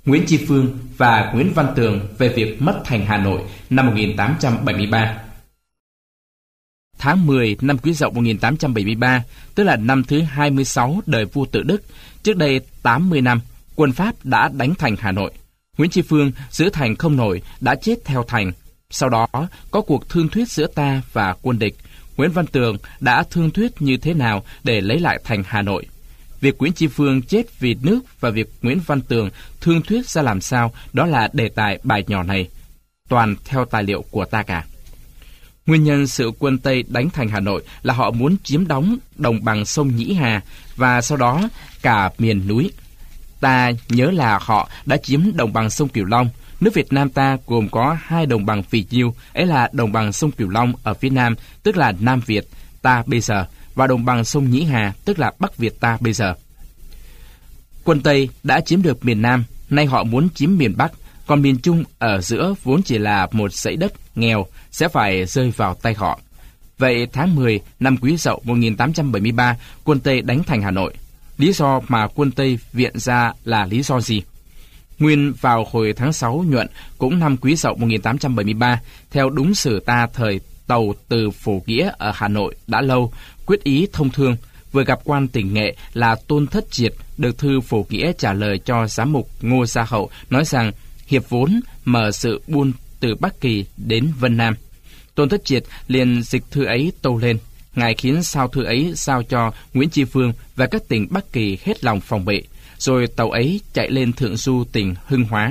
Nguyễn Tri Phương và Nguyễn Văn Tường về việc mất thành Hà Nội năm 1873. Tháng 10 năm Quý Dậu 1873, tức là năm thứ 26 đời vua Tự Đức, trước đây 80 năm, quân Pháp đã đánh thành Hà Nội. Nguyễn Tri Phương giữ thành không nổi, đã chết theo thành. Sau đó có cuộc thương thuyết giữa ta và quân địch. Nguyễn Văn Tường đã thương thuyết như thế nào để lấy lại thành Hà Nội. Việc Nguyễn Tri Phương chết vì nước và việc Nguyễn Văn Tường thương thuyết ra làm sao, đó là đề tài bài nhỏ này. Toàn theo tài liệu của ta cả. Nguyên nhân sự quân Tây đánh thành Hà Nội là họ muốn chiếm đóng đồng bằng sông Nhĩ Hà và sau đó cả miền núi. Ta nhớ là họ đã chiếm đồng bằng sông Cửu Long. Nước Việt Nam ta gồm có 2 đồng bằng phì nhiêu, ấy là đồng bằng sông Cửu Long ở phía Nam, tức là Nam Việt ta bây giờ, và đồng bằng sông Nhĩ Hà, tức là Bắc Việt ta bây giờ. Quân Tây đã chiếm được miền Nam, nay họ muốn chiếm miền Bắc, còn miền Trung ở giữa vốn chỉ là một dãy đất nghèo sẽ phải rơi vào tay họ. Vậy tháng 10 năm Quý Dậu 1873, quân Tây đánh thành Hà Nội. Lý do mà quân Tây viện ra là lý do gì? Nguyên vào hồi tháng 6 Nhuận, cũng năm Quý Dậu 1873, theo đúng sử ta thời tàu từ Phổ Nghĩa ở Hà Nội đã lâu, quyết ý thông thương, vừa gặp quan tỉnh Nghệ là Tôn Thất Triệt, được thư Phổ Nghĩa trả lời cho giám mục Ngô Gia Hậu, nói rằng hiệp vốn mở sự buôn từ Bắc Kỳ đến Vân Nam. Tôn Thất Triệt liền dịch thư ấy tâu lên. Ngài khiến sao thư ấy giao cho Nguyễn Tri Phương và các tỉnh Bắc Kỳ hết lòng phòng bị, rồi tàu ấy chạy lên thượng du tỉnh Hưng Hóa.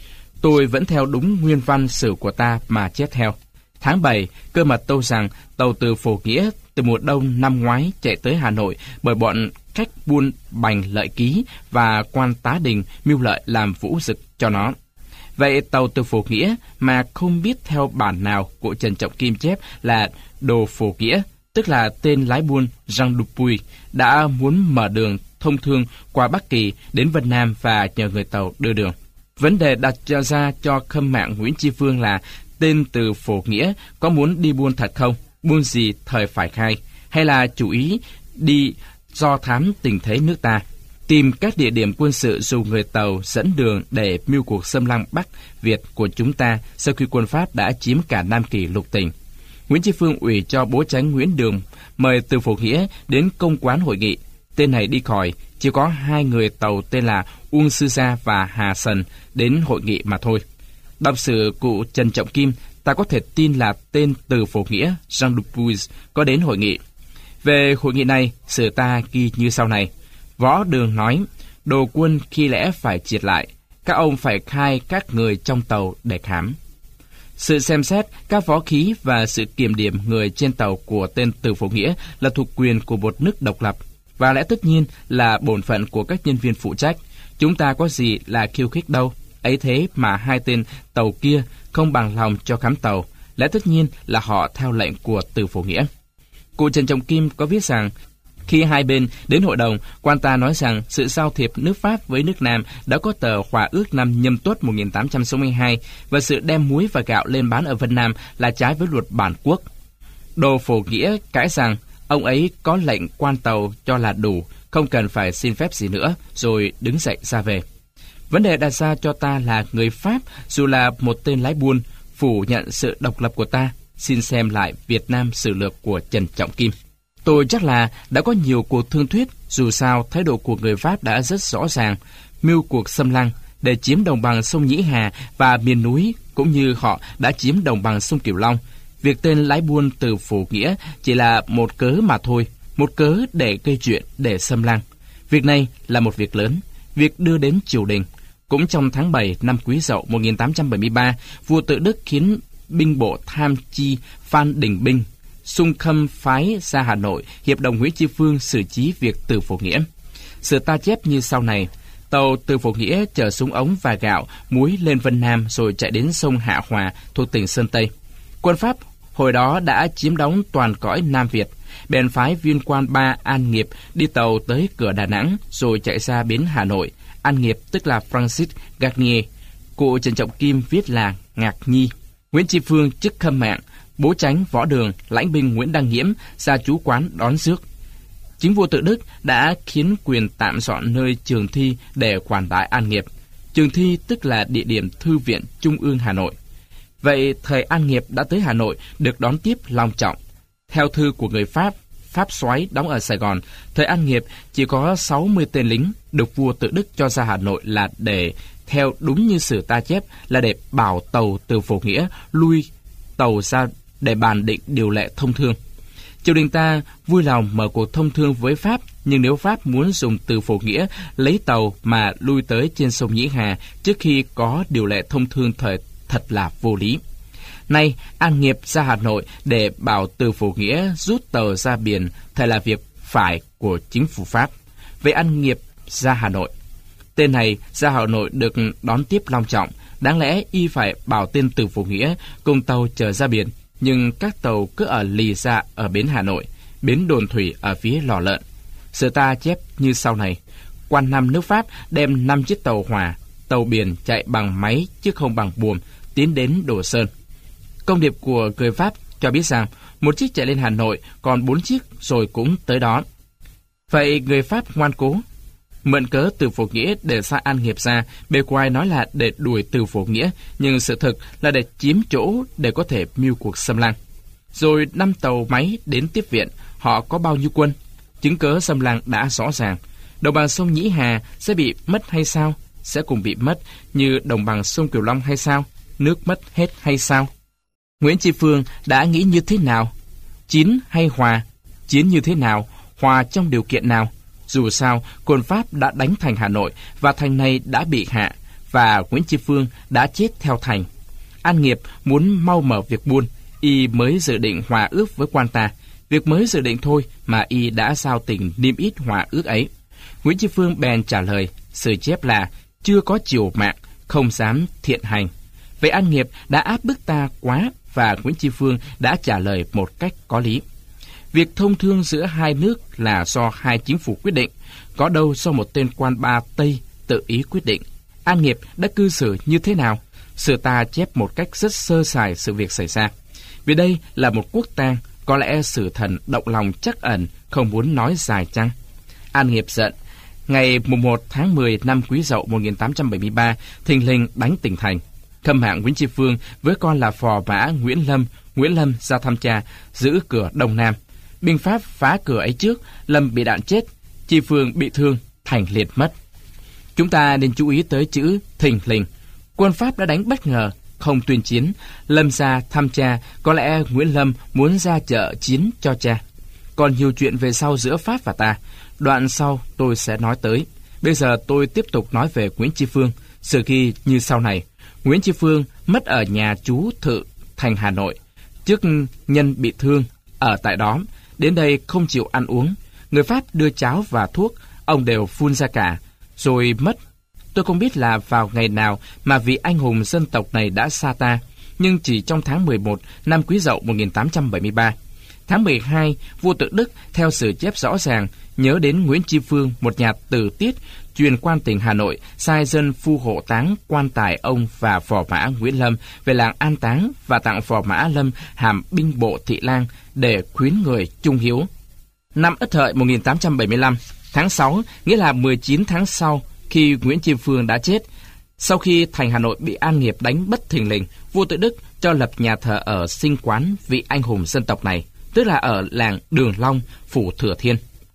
Tôi vẫn theo đúng nguyên văn sử của ta mà chép theo. Tháng 7, cơ mật tâu rằng tàu từ Phổ Nghĩa từ mùa đông năm ngoái chạy tới Hà Nội bởi bọn khách buôn Bành Lợi Ký và quan Tá Đình mưu lợi làm vũ dực cho nó. Vậy tàu từ Phổ Nghĩa mà không biết theo bản nào của Trần Trọng Kim chép là đồ Phổ Nghĩa, tức là tên lái buôn Jean Dupuy, đã muốn mở đường thông thương qua Bắc Kỳ đến Vân Nam và nhờ người tàu đưa đường. Vấn đề đặt ra cho khâm mạng Nguyễn Tri Phương là tên từ Phổ Nghĩa có muốn đi buôn thật không? Buôn gì thời phải khai? Hay là chủ ý đi do thám tình thế nước ta? Tìm các địa điểm quân sự dùng người tàu dẫn đường để mưu cuộc xâm lăng Bắc Việt của chúng ta sau khi quân Pháp đã chiếm cả Nam Kỳ lục tỉnh. Nguyễn Tri Phương ủy cho bố chánh Nguyễn Đường mời từ Phổ Nghĩa đến công quán hội nghị. Tên này đi khỏi, chỉ có 2 người tàu tên là Uông Sư Gia và Hà Sần đến hội nghị mà thôi. Đọc sử cụ Trần Trọng Kim, ta có thể tin là tên từ Phổ Nghĩa Jean Dupuy có đến hội nghị. Về hội nghị này, sử ta ghi như sau này. Võ Đường nói, đồ quân khi lẽ phải triệt lại, các ông phải khai các người trong tàu để khám. Sự xem xét các võ khí và sự kiểm điểm người trên tàu của tên từ Phổ Nghĩa là thuộc quyền của một nước độc lập, và lẽ tất nhiên là bổn phận của các nhân viên phụ trách. Chúng ta có gì là khiêu khích đâu. Ấy thế mà 2 tên tàu kia không bằng lòng cho khám tàu, lẽ tất nhiên là họ theo lệnh của từ Phổ Nghĩa. Cụ Trần Trọng Kim có viết rằng, khi hai bên đến hội đồng, quan ta nói rằng sự giao thiệp nước Pháp với nước Nam đã có tờ hòa ước năm Nhâm Tuất 1862 và sự đem muối và gạo lên bán ở Vân Nam là trái với luật bản quốc. Đồ Phổ Nghĩa cãi rằng ông ấy có lệnh quan tàu cho là đủ, không cần phải xin phép gì nữa, rồi đứng dậy ra về. Vấn đề đặt ra cho ta là người Pháp, dù là một tên lái buôn, phủ nhận sự độc lập của ta. Xin xem lại Việt Nam Sử Lược của Trần Trọng Kim. Tôi chắc là đã có nhiều cuộc thương thuyết, dù sao thái độ của người Pháp đã rất rõ ràng, mưu cuộc xâm lăng để chiếm đồng bằng sông Nhĩ Hà và miền núi, cũng như họ đã chiếm đồng bằng sông Cửu Long. Việc tên lái buôn từ Phổ Nghĩa chỉ là một cớ mà thôi, một cớ để gây chuyện, để xâm lăng. Việc này là một việc lớn, việc đưa đến triều đình. Cũng trong tháng 7 năm Quý Dậu 1873, vua Tự Đức khiến binh bộ tham chi Phan Đình Binh xung khâm phái ra Hà Nội hiệp đồng Nguyễn Tri Phương xử trí việc từ Phổ Nghĩa. Sử ta chép như sau này. Tàu từ Phổ Nghĩa chở súng ống và gạo, muối lên Vân Nam rồi chạy đến sông Hạ Hòa thuộc tỉnh Sơn Tây. Quân Pháp hồi đó đã chiếm đóng toàn cõi Nam Việt, bèn phái viên quan Ba An Nghiệp đi tàu tới cửa Đà Nẵng rồi chạy ra bến Hà Nội. An Nghiệp tức là Francis Garnier, cụ Trần Trọng Kim viết là Ngạc Nhi. Nguyễn Tri Phương chức khâm mạng, bố chánh Võ Đường, lãnh binh Nguyễn Đăng Nghiễm ra trú quán đón rước. Chính vua Tự Đức đã khiến quyền tạm dọn nơi trường thi để quản đãi An Nghiệp. Trường Thi tức là địa điểm Thư viện Trung ương Hà Nội. Vậy thời An Nghiệp đã tới Hà Nội được đón tiếp long trọng. Theo thư của người Pháp soái đóng ở Sài Gòn, thời An Nghiệp chỉ có 60 tên lính được vua tự Đức cho ra Hà Nội là để, theo đúng như sử ta chép, là để bảo tàu từ Phổ Nghĩa lui tàu ra để bàn định điều lệ thông thương. Triều đình ta vui lòng mở cuộc thông thương với Pháp, nhưng nếu Pháp muốn dùng từ Phổ Nghĩa lấy tàu mà lui tới trên sông Nhĩ Hà trước khi có điều lệ thông thương thời thật là vô lý. Nay An Nghiệp ra Hà Nội để bảo từ Phổ Nghĩa rút tàu ra biển thật là việc phải của chính phủ Pháp. Vậy An Nghiệp ra Hà Nội. Tên này ra Hà Nội được đón tiếp long trọng, đáng lẽ y phải bảo tên từ Phổ Nghĩa cùng tàu chở ra biển, nhưng các tàu cứ ở lì ra ở bến Hà Nội, bến đồn thủy ở phía Lò Lợn. Sử ta chép như sau này: quan Nam nước Pháp đem 5 chiếc tàu hỏa, tàu biển chạy bằng máy chứ không bằng buồm, tiến đến Đồ Sơn. Công điệp của người Pháp cho biết rằng một chiếc chạy lên Hà Nội, còn 4 chiếc rồi cũng tới đó. Vậy người Pháp ngoan cố, mượn cớ từ Phổ Nghĩa để xa An Nghiệp ra, bề ngoài nói là để đuổi từ Phổ Nghĩa, nhưng sự thực là để chiếm chỗ để có thể mưu cuộc xâm lăng. Rồi 5 tàu máy đến tiếp viện, họ có bao nhiêu quân? Chứng cớ xâm lăng đã rõ ràng. Đồng bằng sông Nhĩ Hà sẽ bị mất hay sao? Sẽ cùng bị mất như đồng bằng sông Cửu Long hay sao? Nước mất hết hay sao? Nguyễn Tri Phương đã nghĩ như thế nào? Chiến hay hòa? Chiến như thế nào? Hòa trong điều kiện nào? Dù sao, quân Pháp đã đánh thành Hà Nội và thành này đã bị hạ, và Nguyễn Tri Phương đã chết theo thành. An Nghiệp muốn mau mở việc buôn, y mới dự định hòa ước với quan ta. Việc mới dự định thôi mà y đã giao tình niêm yết hòa ước ấy. Nguyễn Tri Phương bèn trả lời, sử chép là chưa có chiều mạng, không dám thiện hành. Vậy An Nghiệp đã áp bức ta quá, và Nguyễn Tri Phương đã trả lời một cách có lý. Việc thông thương giữa hai nước là do hai chính phủ quyết định, có đâu do một tên quan ba Tây tự ý quyết định. An Nghiệp đã cư xử như thế nào? Sử ta chép một cách rất sơ sài sự việc xảy ra. Vì đây là một quốc tang, có lẽ sử thần động lòng trắc ẩn, không muốn nói dài chăng? An Nghiệp giận. Ngày 1 tháng 10 năm Quý Dậu 1873, thình lình đánh tỉnh thành. Khâm hạng Nguyễn Tri Phương với con là phò mã Nguyễn Lâm ra thăm cha, giữ cửa Đông Nam. Binh Pháp phá cửa ấy trước, Lâm bị đạn chết, Tri Phương bị thương, thành liệt mất. Chúng ta nên chú ý tới chữ thình lình. Quân Pháp đã đánh bất ngờ, không tuyên chiến. Lâm ra thăm cha, có lẽ Nguyễn Lâm muốn ra chợ chiến cho cha. Còn nhiều chuyện về sau giữa Pháp và ta, đoạn sau tôi sẽ nói tới. Bây giờ tôi tiếp tục nói về Nguyễn Tri Phương. Sự ghi như sau này: Nguyễn Tri Phương mất ở nhà chú Thự thành Hà Nội. Trước nhân bị thương ở tại đó, đến đây không chịu ăn uống. Người Pháp đưa cháo và thuốc, ông đều phun ra cả, rồi mất. Tôi không biết là vào ngày nào mà vị anh hùng dân tộc này đã xa ta, nhưng chỉ trong tháng 11 năm Quý Dậu 1873. Tháng 12, vua tự Đức theo sử chép rõ ràng nhớ đến Nguyễn Tri Phương, một nhà tử tiết, truyền quan tỉnh Hà Nội, sai dân phu hộ táng quan tài ông và phò mã Nguyễn Lâm về làng an táng và tặng phò mã Lâm hàm binh bộ thị lang để khuyến người trung hiếu. Năm Ất Hợi 1875, tháng 6, nghĩa là 19 tháng sau khi Nguyễn Tri Phương đã chết, sau khi thành Hà Nội bị An Nghiệp đánh bất thình lình, vua tự Đức cho lập nhà thờ ở sinh quán vị anh hùng dân tộc này, tức là ở làng Đường Long, phủ Thừa Thiên.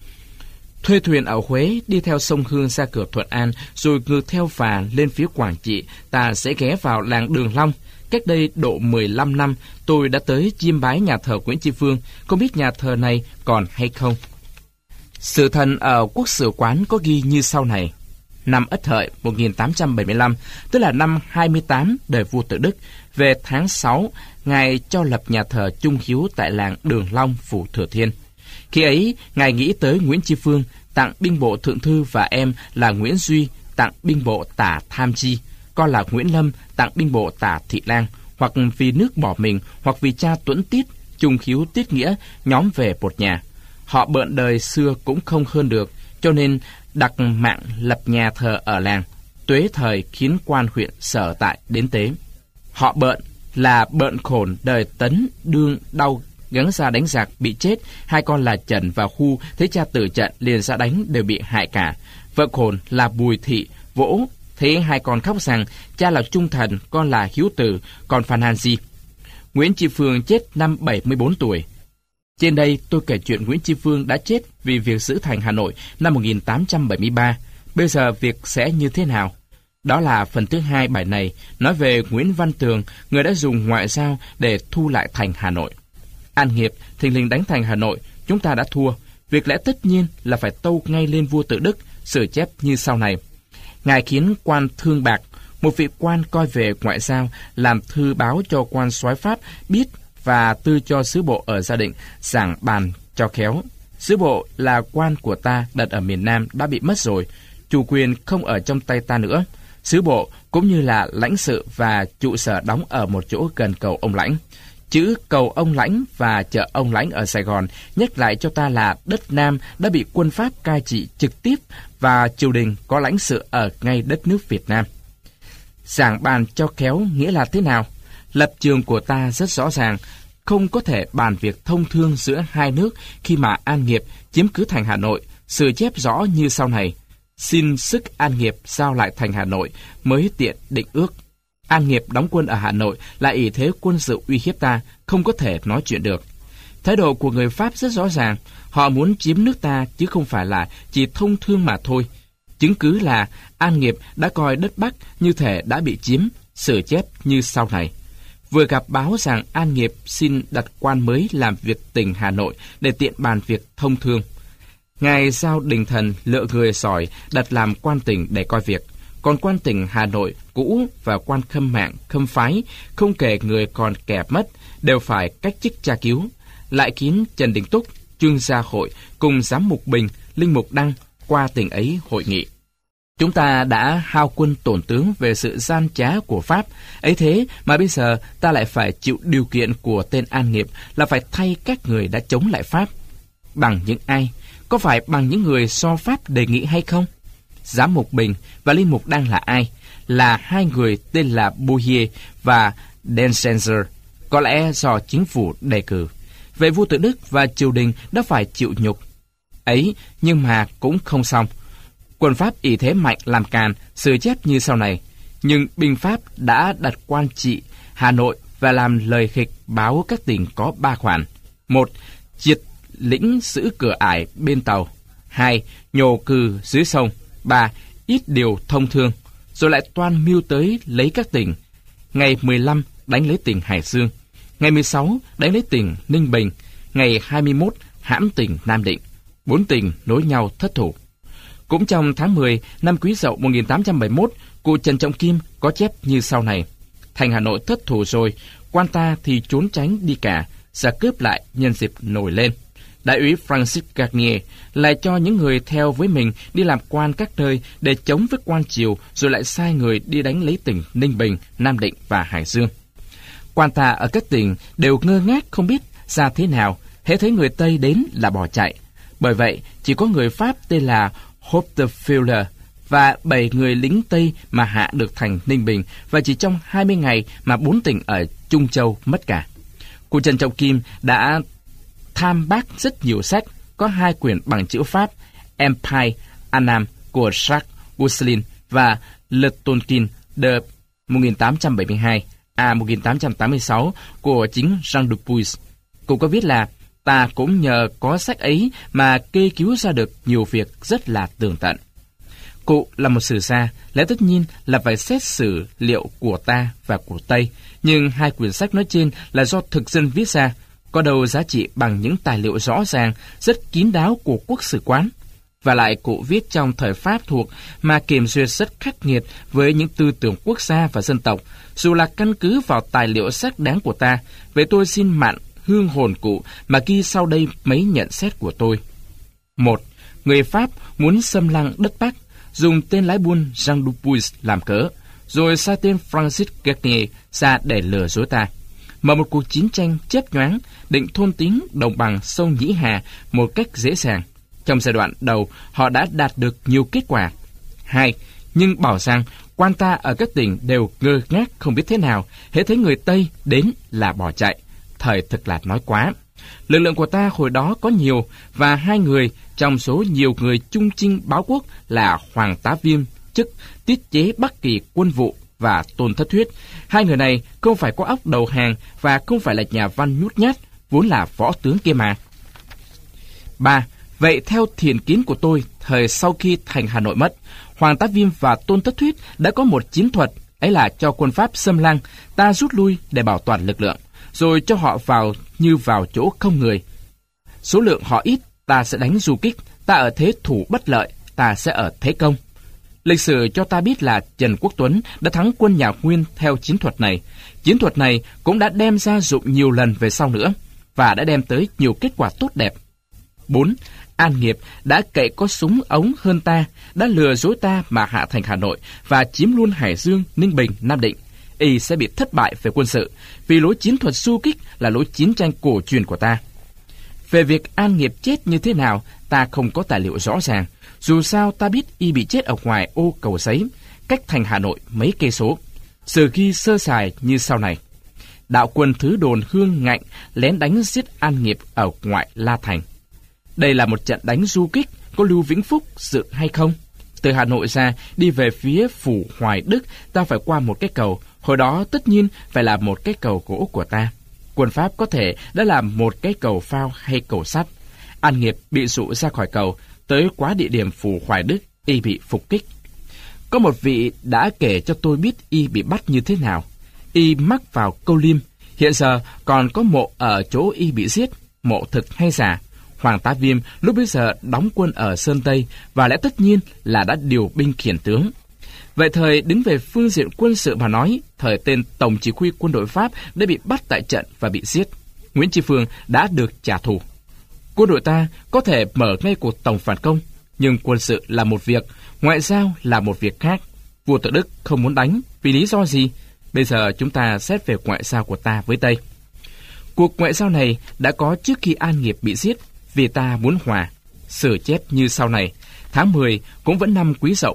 Thuê thuyền ở Huế đi theo sông Hương ra cửa Thuận An, rồi ngược theo phà lên phía Quảng Trị, ta sẽ ghé vào làng Đường Long. Cách đây độ 15 năm, tôi đã tới chiêm bái nhà thờ Nguyễn Tri Phương, không biết nhà thờ này còn hay không. Sử thần ở Quốc Sử Quán có ghi như sau này: năm Ất Hợi 1875, tức là năm 28 đời vua tự Đức, về tháng 6, Ngài cho lập nhà thờ trung hiếu tại làng Đường Long, phủ Thừa Thiên. Khi ấy, Ngài nghĩ tới Nguyễn Tri Phương, tặng binh bộ thượng thư và em là Nguyễn Duy tặng binh bộ tả Tham Chi, con là Nguyễn Lâm tặng binh bộ tả Thị Lang, hoặc vì nước bỏ mình, hoặc vì cha Tuẫn Tiết, trung hiếu tiết nghĩa, nhóm về một nhà. Họ bợn đời xưa cũng không hơn được, cho nên đặt mạng lập nhà thờ ở làng. Tuế thời khiến quan huyện sở tại đến tế. Họ bợn là bợn khổn đời Tấn đương đau gắng ra đánh giặc bị chết, hai con là Trần và Khu thấy cha tử trận liền ra đánh đều bị hại cả. Vợ khổn là Bùi Thị Vỗ Thế hai con khóc rằng cha là trung thành, con là hiếu tử, còn Phan Han gì? Nguyễn Tri Phương chết năm 74 tuổi. Trên đây tôi kể chuyện Nguyễn Tri Phương đã chết vì việc giữ thành Hà Nội năm 1873. Bây giờ việc sẽ như thế nào? Đó là phần thứ hai bài này, nói về Nguyễn Văn Tường, người đã dùng ngoại giao để thu lại thành Hà Nội. An Nghiệp thình lình đánh thành Hà Nội, chúng ta đã thua. Việc lẽ tất nhiên là phải tâu ngay lên vua Tự Đức, sử chép như sau này. Ngài khiến quan Thương Bạc, một vị quan coi về ngoại giao, làm thư báo cho quan soái Pháp biết và tư cho sứ bộ ở Gia Định giảng bàn cho khéo. Sứ bộ là quan của ta đặt ở miền Nam đã bị mất rồi, chủ quyền không ở trong tay ta nữa. Sứ bộ cũng như là lãnh sự và trụ sở đóng ở một chỗ gần cầu Ông Lãnh. Chữ cầu Ông Lãnh và chợ Ông Lãnh ở Sài Gòn nhắc lại cho ta là đất Nam đã bị quân Pháp cai trị trực tiếp và triều đình có lãnh sự ở ngay đất nước Việt Nam. Giảng bàn cho khéo nghĩa là thế nào? Lập trường của ta rất rõ ràng, không có thể bàn việc thông thương giữa hai nước khi mà An Nghiệp chiếm cứ thành Hà Nội, sử chép rõ như sau này. Xin sức An Nghiệp giao lại thành Hà Nội mới tiện định ước. An Nghiệp đóng quân ở Hà Nội là ỷ thế quân sự uy hiếp ta, không có thể nói chuyện được. Thái độ của người Pháp rất rõ ràng, họ muốn chiếm nước ta chứ không phải là chỉ thông thương mà thôi. Chứng cứ là An Nghiệp đã coi đất Bắc như thể đã bị chiếm, sử chép như sau này. Vừa gặp báo rằng An Nghiệp xin đặt quan mới làm việc tỉnh Hà Nội để tiện bàn việc thông thương. Ngài giao Đình Thần lựa người giỏi đặt làm quan tỉnh để coi việc. Còn quan tỉnh Hà Nội cũ và quan khâm mạng, khâm phái, không kể người còn kẻ mất, đều phải cách chức tra cứu. Lại kín Trần Đình Túc, Trương Gia Hội cùng giám mục Bình, linh mục Đăng qua tỉnh ấy hội nghị. Chúng ta đã hao quân tổn tướng về sự gian trá của Pháp, ấy thế mà bây giờ ta lại phải chịu điều kiện của tên An Nghiệp là phải thay các người đã chống lại Pháp. Bằng những ai? Có phải bằng những người do Pháp đề nghị hay không? Giám mục Bình và linh mục Đăng là ai? Là hai người tên là Bouhier và Densenzer, có lẽ do chính phủ đề cử. Vậy vua Tự Đức và triều đình đã phải chịu nhục ấy, nhưng mà cũng không xong. Quân Pháp ỷ thế mạnh làm càn, sử chép như sau này. Nhưng binh Pháp đã đặt quan trị Hà Nội và làm lời khịch báo các tỉnh có 3 khoản. 1. Triệt lĩnh giữ cửa ải bên tàu. 2. Nhổ cừ dưới sông. 3. Ít điều thông thương. Rồi lại toan mưu tới lấy các tỉnh. Ngày 15 đánh lấy tỉnh Hải Dương. Ngày 16 đánh lấy tỉnh Ninh Bình. Ngày 21 hãm tỉnh Nam Định. 4 tỉnh nối nhau thất thủ. Cũng trong tháng 10 năm Quý Dậu 1871, cụ Trần Trọng Kim có chép như sau này. Thành Hà Nội thất thủ rồi, quan ta thì trốn tránh đi cả, ra cướp lại nhân dịp nổi lên. Đại úy Francis Garnier lại cho những người theo với mình đi làm quan các nơi để chống với quan triều, rồi lại sai người đi đánh lấy tỉnh Ninh Bình, Nam Định và Hải Dương. Quan ta ở các tỉnh đều ngơ ngác không biết ra thế nào, hễ thấy người Tây đến là bỏ chạy. Bởi vậy, chỉ có người Pháp tên là Hoptefield và 7 người lính Tây mà hạ được thành Ninh Bình, và chỉ trong 20 ngày mà 4 tỉnh ở Trung Châu mất cả. Cụ Trần Trọng Kim đã tham bác rất nhiều sách, có 2 quyển bằng chữ Pháp, Empire Annam của Jacques Gosselin và Le Tontin de 1872 1886 của chính Jean Dupuis. Cụ có viết là ta cũng nhờ có sách ấy mà kê cứu ra được nhiều việc rất là tường tận. Cụ là một sử gia, lẽ tất nhiên là phải xét xử liệu của ta và của Tây, nhưng 2 quyển sách nói trên là do thực dân viết ra, có đâu giá trị bằng những tài liệu rõ ràng, rất kín đáo của quốc sử quán. Và lại cụ viết trong thời Pháp thuộc mà kiểm duyệt rất khắc nghiệt với những tư tưởng quốc gia và dân tộc, dù là căn cứ vào tài liệu xác đáng của ta. Vậy tôi xin mạn hương hồn cụ mà ghi sau đây mấy nhận xét của tôi. 1. Người Pháp muốn xâm lăng đất Bắc, dùng tên lái buôn Jean Dupuis làm cớ, rồi sai tên Francis Garnier ra để lừa dối ta. Mở một cuộc chiến tranh chớp nhoáng, định thôn tính đồng bằng sông Nhĩ Hà một cách dễ dàng. Trong giai đoạn đầu, họ đã đạt được nhiều kết quả. 2. Nhưng bảo rằng quan ta ở các tỉnh đều ngơ ngác không biết thế nào, hễ thấy người Tây đến là bỏ chạy. Thời thực là nói quá. Lực lượng của ta hồi đó có nhiều, và 2 người trong số nhiều người chung chinh báo quốc là Hoàng Tá Viêm, chức tiết chế Bắc Kỳ Quân Vụ và Tôn Thất Thuyết. Hai người này không phải có óc đầu hàng và không phải là nhà văn nhút nhát, vốn là võ tướng kia mà. 3. Vậy theo thiền kiến của tôi, thời sau khi thành Hà Nội mất, Hoàng Tá Viêm và Tôn Thất Thuyết đã có một chiến thuật, ấy là cho quân Pháp xâm lăng, ta rút lui để bảo toàn lực lượng, rồi cho họ vào như vào chỗ không người. Số lượng họ ít, ta sẽ đánh du kích, ta ở thế thủ bất lợi, ta sẽ ở thế công. Lịch sử cho ta biết là Trần Quốc Tuấn đã thắng quân nhà Nguyên theo chiến thuật này. Chiến thuật này cũng đã đem ra dụng nhiều lần về sau nữa, và đã đem tới nhiều kết quả tốt đẹp. 4. An Nghiệp đã cậy có súng ống hơn ta, đã lừa dối ta mà hạ thành Hà Nội và chiếm luôn Hải Dương, Ninh Bình, Nam Định. Y sẽ bị thất bại về quân sự, vì lối chiến thuật du kích là lối chiến tranh cổ truyền của ta. Về việc An Nghiệp chết như thế nào, ta không có tài liệu rõ ràng. Dù sao ta biết y bị chết ở ngoài ô Cầu Giấy, cách thành Hà Nội mấy cây số. Sử ghi sơ sài như sau này: đạo quân thứ đồn Hương Ngạnh lén đánh giết An Nghiệp ở ngoại La Thành. Đây là một trận đánh du kích, có Lưu Vĩnh Phúc dự hay không? Từ Hà Nội ra, đi về phía phủ Hoài Đức, ta phải qua một cái cầu. Hồi đó tất nhiên phải là một cái cầu gỗ của ta. Quân Pháp có thể đã làm một cái cầu phao hay cầu sắt. An Nghiệp bị dụ ra khỏi cầu, tới quá địa điểm phủ Hoài Đức, y bị phục kích. Có một vị đã kể cho tôi biết y bị bắt như thế nào. Y mắc vào Câu Liêm. Hiện giờ còn có mộ ở chỗ y bị giết, mộ thực hay giả. Hoàng Tá Viêm lúc bấy giờ đóng quân ở Sơn Tây và lẽ tất nhiên là đã điều binh khiển tướng. Vậy thời đứng về phương diện quân sự mà nói, thời tên Tổng chỉ huy quân đội Pháp đã bị bắt tại trận và bị giết. Nguyễn Tri Phương đã được trả thù. Quân đội ta có thể mở ngay cuộc tổng phản công, nhưng quân sự là một việc, ngoại giao là một việc khác. Vua Tự Đức không muốn đánh, vì lý do gì? Bây giờ chúng ta xét về ngoại giao của ta với Tây. Cuộc ngoại giao này đã có trước khi An Nghiệp bị giết, vì ta muốn hòa. Sử chép như sau này: tháng 10 cũng vẫn năm Quý Dậu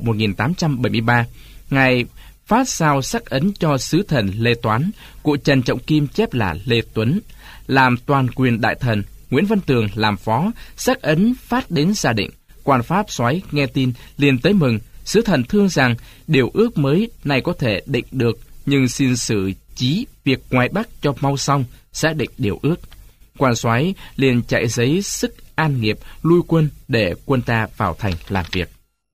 1873, ngài phát sao sắc ấn cho sứ thần Lê Toán, cụ Trần Trọng Kim chép là Lê Tuấn, làm toàn quyền đại thần. Nguyễn Văn Tường làm phó, sắc ấn phát đến Gia Định. Quan Pháp soái nghe tin liền tới mừng. Sứ thần thương rằng điều ước mới này có thể định được, nhưng xin xử trí việc ngoài Bắc cho mau xong, sẽ định điều ước. Quan soái liền chạy giấy sức An Nghiệp lui quân để quân ta vào thành làm việc.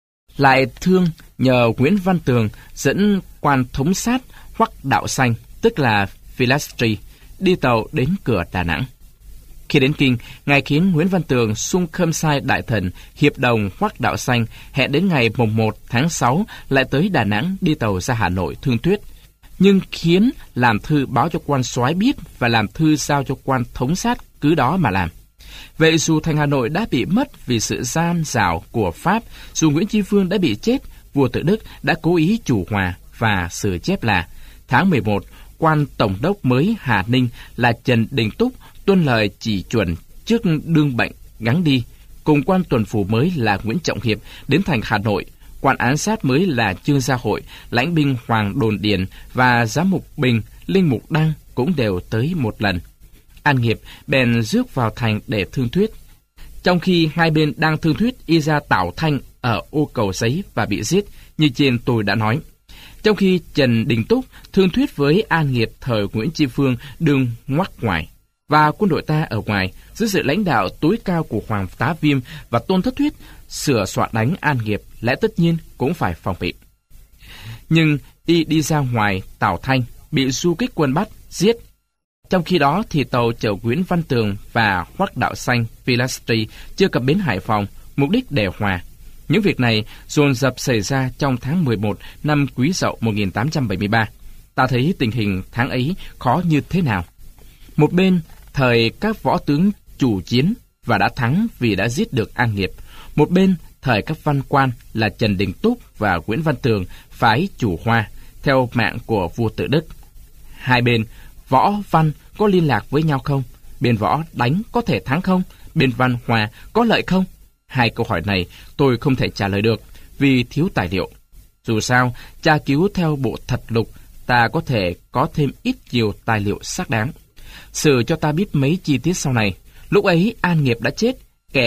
Lại thương nhờ Nguyễn Văn Tường dẫn quan thống sát Hoắc Đạo Xanh, tức là Philastri, đi tàu đến cửa Đà Nẵng. Khi đến Kinh, ngài khiến Nguyễn Văn Tường xung khâm sai đại thần hiệp đồng Hoắc Đạo Xanh hẹn đến ngày mùng 1 tháng 6 lại tới Đà Nẵng đi tàu ra Hà Nội thương thuyết, nhưng khiến làm thư báo cho quan soái biết và làm thư giao cho quan thống sát cứ đó mà làm. Vậy dù thành Hà Nội đã bị mất vì sự gian xảo của Pháp, dù Nguyễn Tri Phương đã bị chết, vua Tự Đức đã cố ý chủ hòa, và sử chép là tháng 11, quan tổng đốc mới Hà Ninh là Trần Đình Túc tuân lời chỉ chuẩn trước đương bệnh gắng đi, cùng quan tuần phủ mới là Nguyễn Trọng Hiệp đến thành Hà Nội. Quan án sát mới là Trương Gia Hội, lãnh binh Hoàng Đồn Điền và giám mục Bình, linh mục Đăng cũng đều tới một lần. An Nghiệp bèn rước vào thành để thương thuyết. Trong khi hai bên đang thương thuyết, y ra Tảo Thanh ở ô Cầu Giấy và bị giết, như trên tôi đã nói. Trong khi Trần Đình Túc thương thuyết với An Nghiệp thời Nguyễn Tri Phương đương ngoắc ngoài, và quân đội ta ở ngoài dưới sự lãnh đạo tối cao của Hoàng Tá Viêm và Tôn Thất Thuyết sửa soạn đánh An Nghiệp, lẽ tất nhiên cũng phải phòng bị. Nhưng y đi ra ngoài Tảo Thanh bị du kích quân bắt giết. Trong khi đó thì tàu chở Nguyễn Văn Tường và Hoắc Đạo Xanh Pilastri chưa cập bến Hải Phòng, mục đích để hòa. Những việc này dồn dập xảy ra trong tháng 11 năm Quý Dậu 1873. Ta thấy tình hình tháng ấy khó như thế nào. Một bên, thời các võ tướng chủ chiến và đã thắng vì đã giết được An Nghiệp. Một bên, thời các văn quan là Trần Đình Túc và Nguyễn Văn Tường phái chủ hòa theo mạng của vua Tự Đức. Hai bên, võ văn có liên lạc với nhau không? Bên võ đánh có thể thắng không? Bên văn hòa có lợi không? Hai câu hỏi này tôi không thể trả lời được vì thiếu tài liệu. Dù sao, tra cứu theo bộ thật lục, ta có thể có thêm ít nhiều tài liệu xác đáng. Sử cho ta biết mấy chi tiết sau này. Lúc ấy An Nghiệp đã chết, kẻ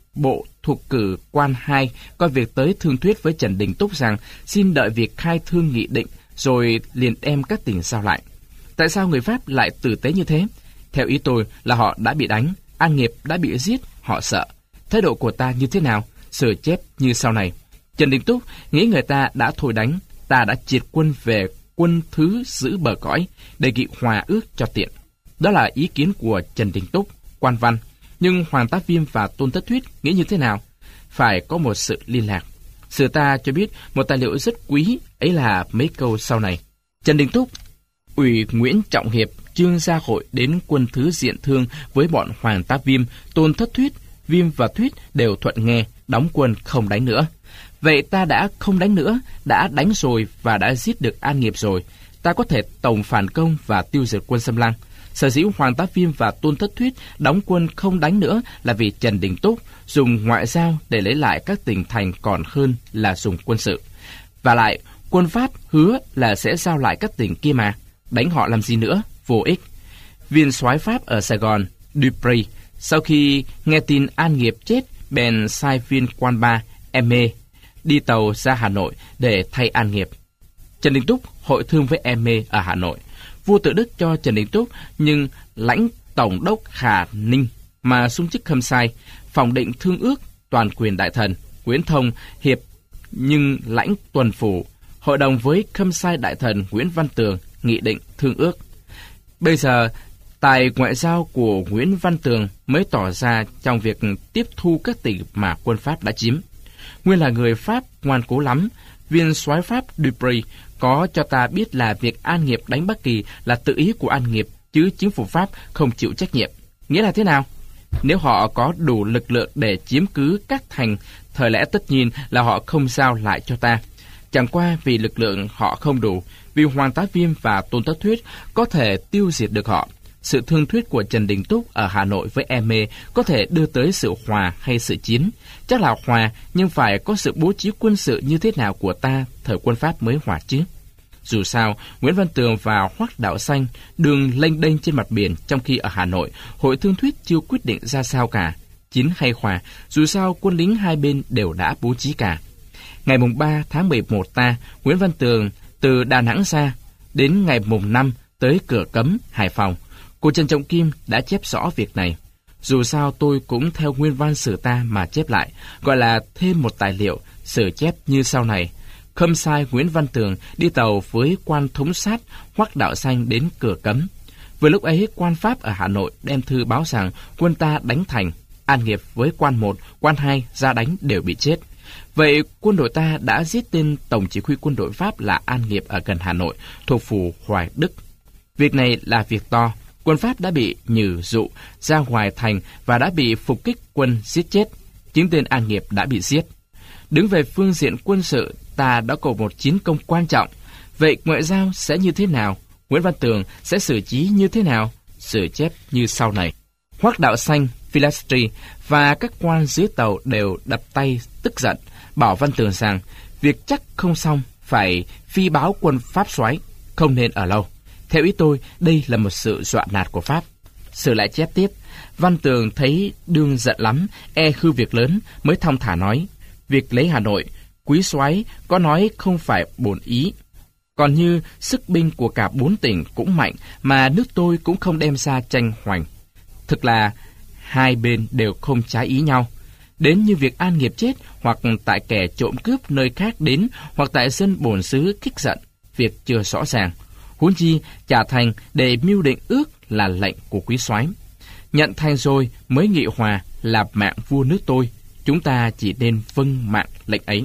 bộ thuộc cử quan 2 coi việc tới thương thuyết với Trần Đình Túc rằng xin đợi việc khai thương nghị định rồi liền đem các tỉnh giao lại. Tại sao người Pháp lại tử tế như thế? Theo ý tôi là họ đã bị đánh, An Nghiệp đã bị giết, họ sợ. Thái độ của ta như thế nào? Sử chép như sau này. Trần Đình Túc nghĩ người ta đã thôi đánh, ta đã triệt quân về quân thứ giữ bờ cõi, đề nghị hòa ước cho tiện. Đó là ý kiến của Trần Đình Túc, quan văn. Nhưng Hoàng Tá Viêm và Tôn Thất Thuyết nghĩ như thế nào? Phải có một sự liên lạc. Sử ta cho biết một tài liệu rất quý, ấy là mấy câu sau này. Trần Đình Túc ủy Nguyễn Trọng Hiệp trương gia hội đến quân thứ diện thương với bọn Hoàng Tá Viêm, Tôn Thất Thuyết, Viêm và Thuyết đều thuận nghe, đóng quân không đánh nữa. Vậy ta đã không đánh nữa, đã đánh rồi và đã giết được An Nghiệp rồi. Ta có thể tổng phản công và tiêu diệt quân Xâm Lăng. Sở dĩ Hoàng Tá Viêm và Tôn Thất Thuyết đóng quân không đánh nữa là vì Trần Đình Túc dùng ngoại giao để lấy lại các tỉnh thành còn hơn là dùng quân sự. Và lại, quân Pháp hứa là sẽ giao lại các tỉnh kia mà. Đánh họ làm gì nữa? Vô ích. Viên soái Pháp ở Sài Gòn, Dupré, sau khi nghe tin An Nghiệp chết, bèn sai viên quan ba, Aimé, đi tàu ra Hà Nội để thay An Nghiệp. Trần Đình Túc hội thương với Aimé ở Hà Nội. Vua Tự Đức cho Trần Đình Túc nhưng lãnh tổng đốc Hà Ninh mà xung chức khâm sai, phòng định thương ước, toàn quyền đại thần, Nguyễn Thông hiệp nhưng lãnh tuần phủ, hội đồng với khâm sai đại thần Nguyễn Văn Tường nghị định thương ước. Bây giờ tài ngoại giao của Nguyễn Văn Tường mới tỏ ra trong việc tiếp thu các tỉnh mà quân Pháp đã chiếm. Nguyên là người Pháp ngoan cố lắm, viên soái Pháp Dupré có cho ta biết là việc An Nghiệp đánh Bắc Kỳ là tự ý của An Nghiệp, chứ chính phủ Pháp không chịu trách nhiệm. Nghĩa là thế nào? Nếu họ có đủ lực lượng để chiếm cứ các thành, thời lẽ tất nhiên là họ không giao lại cho ta. Chẳng qua vì lực lượng họ không đủ, vì Hoàng Tá Viêm và Tôn Thất Thuyết có thể tiêu diệt được họ. Sự thương thuyết của Trần Đình Túc ở Hà Nội với Aimé có thể đưa tới sự hòa hay sự chiến. Chắc là hòa, nhưng phải có sự bố trí quân sự như thế nào của ta thời quân Pháp mới hòa chứ. Dù sao, Nguyễn Văn Tường và Hoắc Đạo Xanh đường lênh đênh trên mặt biển, trong khi ở Hà Nội, hội thương thuyết chưa quyết định ra sao cả. Chiến hay hòa, dù sao quân lính hai bên đều đã bố trí cả. Ngày mùng 3 tháng 11 ta, Nguyễn Văn Tường từ Đà Nẵng ra, đến ngày mùng 5 tới Cửa Cấm, Hải Phòng. Cô Trần Trọng Kim đã chép rõ việc này. Dù sao tôi cũng theo nguyên văn sử ta mà chép lại, gọi là thêm một tài liệu, sử chép như sau này. Khâm sai Nguyễn Văn Tường đi tàu với quan thống sát Hoắc Đạo Xanh đến Cửa Cấm. Vừa lúc ấy, quan Pháp ở Hà Nội đem thư báo rằng quân ta đánh thành, An Nghiệp với quan 1, quan 2 ra đánh đều bị chết. Vậy quân đội ta đã giết tên tổng chỉ huy quân đội Pháp là An Nghiệp ở gần Hà Nội, thuộc phủ Hoài Đức. Việc này là việc to. Quân Pháp đã bị nhử dụ ra ngoài thành và đã bị phục kích quân giết chết. Chính tên An Nghiệp đã bị giết. Đứng về phương diện quân sự, ta đã có một chiến công quan trọng. Vậy ngoại giao sẽ như thế nào? Nguyễn Văn Tường sẽ xử trí như thế nào? Sử chép như sau này. Hoắc Đạo Xanh, Philastri và các quan dưới tàu đều đập tay tức giận, bảo Văn Tường rằng việc chắc không xong, phải phi báo quân Pháp soái, không nên ở lâu. Theo ý tôi, đây là một sự dọa nạt của Pháp. Sử lại chép tiếp, Văn Tường thấy đương giận lắm, hư việc lớn, mới thong thả nói, việc lấy Hà Nội, quý soái có nói không phải bổn ý. Còn như sức binh của cả 4 tỉnh cũng mạnh, mà nước tôi cũng không đem ra tranh hoành. Thực là hai bên đều không trái ý nhau. Đến như việc An Nghiệp chết, hoặc tại kẻ trộm cướp nơi khác đến, hoặc tại dân bổn xứ kích giận, việc chưa rõ ràng. Huống chi trả thành để mưu định ước là lệnh của quý soái. Nhận thành rồi mới nghị hòa là mạng vua nước tôi. Chúng ta chỉ nên vâng mạng lệnh ấy.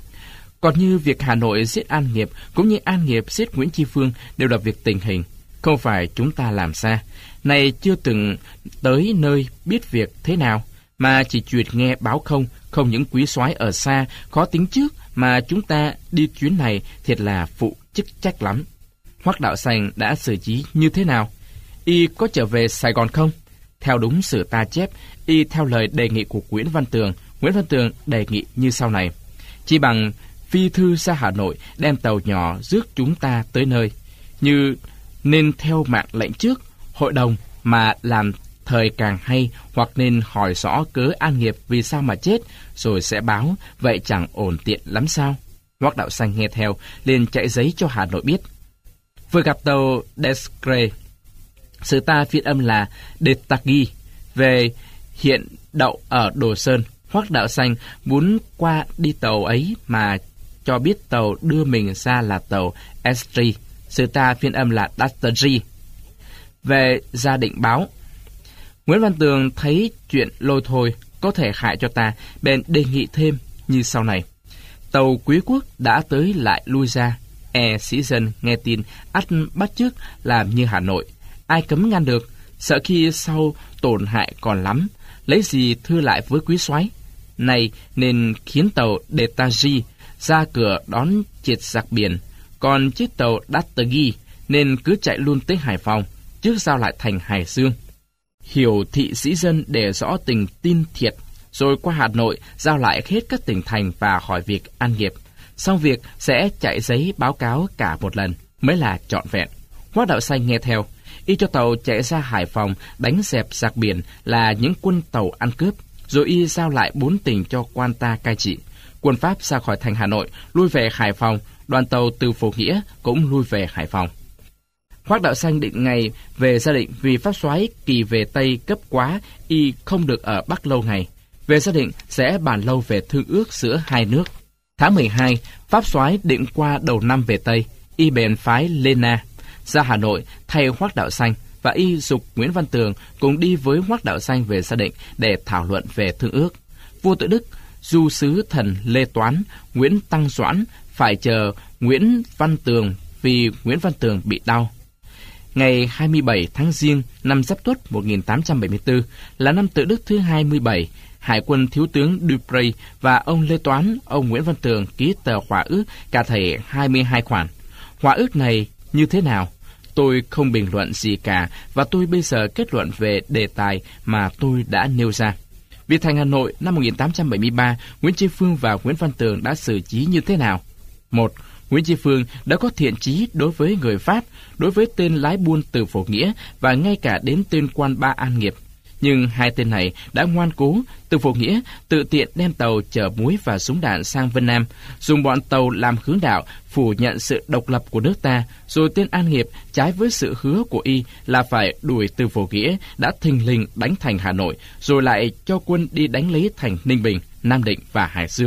Còn như việc Hà Nội giết An Nghiệp cũng như An Nghiệp giết Nguyễn Tri Phương đều là việc tình hình, không phải chúng ta làm ra. Này chưa từng tới nơi biết việc thế nào, mà chỉ truyền nghe báo không những quý soái ở xa khó tính trước, mà chúng ta đi chuyến này thiệt là phụ chức trách lắm. Hoắc Đạo Xanh đã xử trí như thế nào? Y có trở về Sài Gòn không? Theo đúng sử ta chép, y theo lời đề nghị của Nguyễn Văn Tường đề nghị như sau này. Chỉ bằng phi thư ra Hà Nội đem tàu nhỏ rước chúng ta tới nơi, như nên theo mạng lệnh trước, hội đồng mà làm thời càng hay, hoặc nên hỏi rõ cớ An Nghiệp vì sao mà chết, rồi sẽ báo, vậy chẳng ổn tiện lắm sao? Hoắc Đạo Xanh nghe theo, liền chạy giấy cho Hà Nội biết. Vừa gặp tàu Descre, sử ta phiên âm là Detagi, về hiện đậu ở Đồ Sơn. Hoắc Đạo Xanh muốn qua đi tàu ấy mà cho biết tàu đưa mình ra là tàu Estri, sử ta phiên âm là Datteri. Về gia định báo, Nguyễn Văn Tường thấy chuyện lôi thôi có thể hại cho ta, bèn đề nghị thêm như sau này. Tàu Quý Quốc đã tới lại lui ra, sĩ dân nghe tin ắt bắt chước làm như Hà Nội, ai cấm ngăn được, sợ khi sau tổn hại còn lắm, lấy gì thưa lại với quý soái. Này nên khiến tàu Detagi ra cửa đón triệt giặc biển, còn chiếc tàu Dattegi nên cứ chạy luôn tới Hải Phòng, trước giao lại thành Hải Dương. Hiểu thị sĩ dân để rõ tình tin thiệt, rồi qua Hà Nội giao lại hết các tỉnh thành và hỏi việc An Nghiệp. Xong việc sẽ chạy giấy báo cáo cả một lần mới là trọn vẹn. Hoắc Đạo Xanh nghe theo, y cho tàu chạy ra Hải Phòng đánh dẹp giặc biển là những quân tàu ăn cướp, rồi y giao lại 4 tỉnh cho quan ta cai trị. Quân Pháp ra khỏi thành Hà Nội, lui về Hải Phòng, đoàn tàu từ Phổ Nghĩa cũng lui về Hải Phòng. Hoắc Đạo Xanh định ngày về gia định vì Pháp soái kỳ về Tây cấp quá, y không được ở Bắc lâu ngày. Về gia định sẽ bàn lâu về thương ước giữa hai nước. Tháng 12, Pháp soái định qua đầu năm về Tây, y bèn phái Lena ra Hà Nội thay Hoắc Đạo Xanh, và y dục Nguyễn Văn Tường cùng đi với Hoắc Đạo Xanh về gia định để thảo luận về thương ước. Vua Tự Đức, du sứ thần Lê Toán, Nguyễn Tăng Doãn phải chờ Nguyễn Văn Tường vì Nguyễn Văn Tường bị đau. Ngày 27 tháng Giêng năm Giáp Tuất 1874 là năm Tự Đức thứ 27, Hải quân thiếu tướng Duprey và ông Lê Toán, ông Nguyễn Văn Tường ký tờ hòa ước cả thảy 22 khoản. Hòa ước này như thế nào? Tôi không bình luận gì cả, và tôi bây giờ kết luận về đề tài mà tôi đã nêu ra. Vì thành Hà Nội năm 1873, Nguyễn Tri Phương và Nguyễn Văn Tường đã xử trí như thế nào? 1. Nguyễn Tri Phương đã có thiện chí đối với người Pháp, đối với tên lái buôn từ Phổ Nghĩa và ngay cả đến tên quan ba An Nghiệp. Nhưng hai tên này đã ngoan cố, từ Phổ Nghĩa tự tiện đem tàu chở muối và súng đạn sang Vân Nam, dùng bọn tàu làm hướng đạo, phủ nhận sự độc lập của nước ta, rồi tên An Nghiệp trái với sự hứa của y là phải đuổi từ Phổ Nghĩa đã thình lình đánh thành Hà Nội, rồi lại cho quân đi đánh lấy thành Ninh Bình, Nam Định và Hải Dương.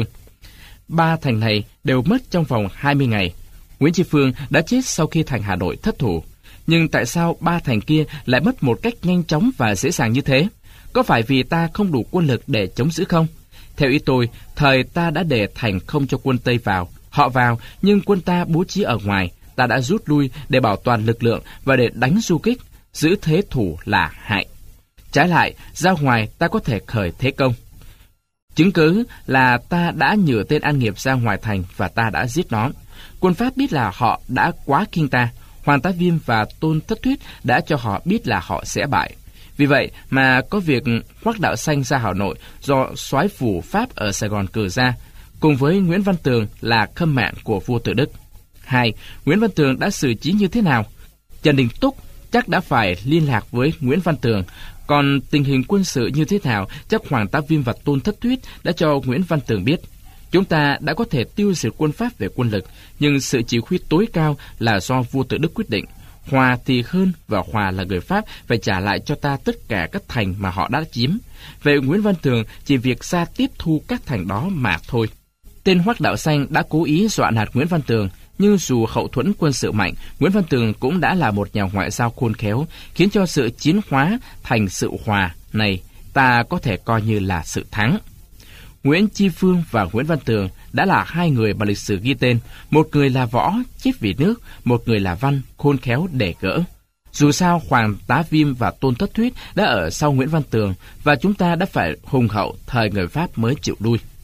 3 thành này đều mất trong vòng 20 ngày. Nguyễn Tri Phương đã chết sau khi thành Hà Nội thất thủ. Nhưng tại sao 3 thành kia lại mất một cách nhanh chóng và dễ dàng như thế? Có phải vì ta không đủ quân lực để chống giữ không? Theo ý tôi, thời ta đã để thành không cho quân Tây vào. Họ vào, nhưng quân ta bố trí ở ngoài. Ta đã rút lui để bảo toàn lực lượng và để đánh du kích. Giữ thế thủ là hại. Trái lại, ra ngoài ta có thể khởi thế công. Chứng cứ là ta đã nhử tên An Nghiệp ra ngoài thành và ta đã giết nó. Quân Pháp biết là họ đã quá khinh ta. Hoàng Tá Viêm và Tôn Thất Thuyết đã cho họ biết là họ sẽ bại. Vì vậy mà có việc Hoắc Đạo Xanh ra Hà Nội do soái phủ Pháp ở Sài Gòn cử ra, cùng với Nguyễn Văn Tường là khâm mạng của vua Tự Đức. 2. Nguyễn Văn Tường đã xử trí như thế nào? Trần Đình Túc chắc đã phải liên lạc với Nguyễn Văn Tường. Còn tình hình quân sự như thế nào chắc Hoàng Tá Viêm và Tôn Thất Thuyết đã cho Nguyễn Văn Tường biết. Chúng ta đã có thể tiêu diệt quân Pháp về quân lực, nhưng sự chỉ huy tối cao là do vua Tự Đức quyết định. Hòa thì hơn, và Hòa là người Pháp phải trả lại cho ta tất cả các thành mà họ đã chiếm. Vậy Nguyễn Văn Tường chỉ việc ra tiếp thu các thành đó mà thôi. Tên Hoắc Đạo Xanh đã cố ý dọa nạt Nguyễn Văn Tường, nhưng dù hậu thuẫn quân sự mạnh, Nguyễn Văn Tường cũng đã là một nhà ngoại giao khôn khéo, khiến cho sự chiến hóa thành sự hòa này ta có thể coi như là sự thắng. Nguyễn Tri Phương và Nguyễn Văn Tường đã là hai người mà lịch sử ghi tên, một người là võ, chết vì nước, một người là văn, khôn khéo để gỡ. Dù sao, Hoàng Tá Viêm và Tôn Thất Thuyết đã ở sau Nguyễn Văn Tường, và chúng ta đã phải hùng hậu thời người Pháp mới chịu lui.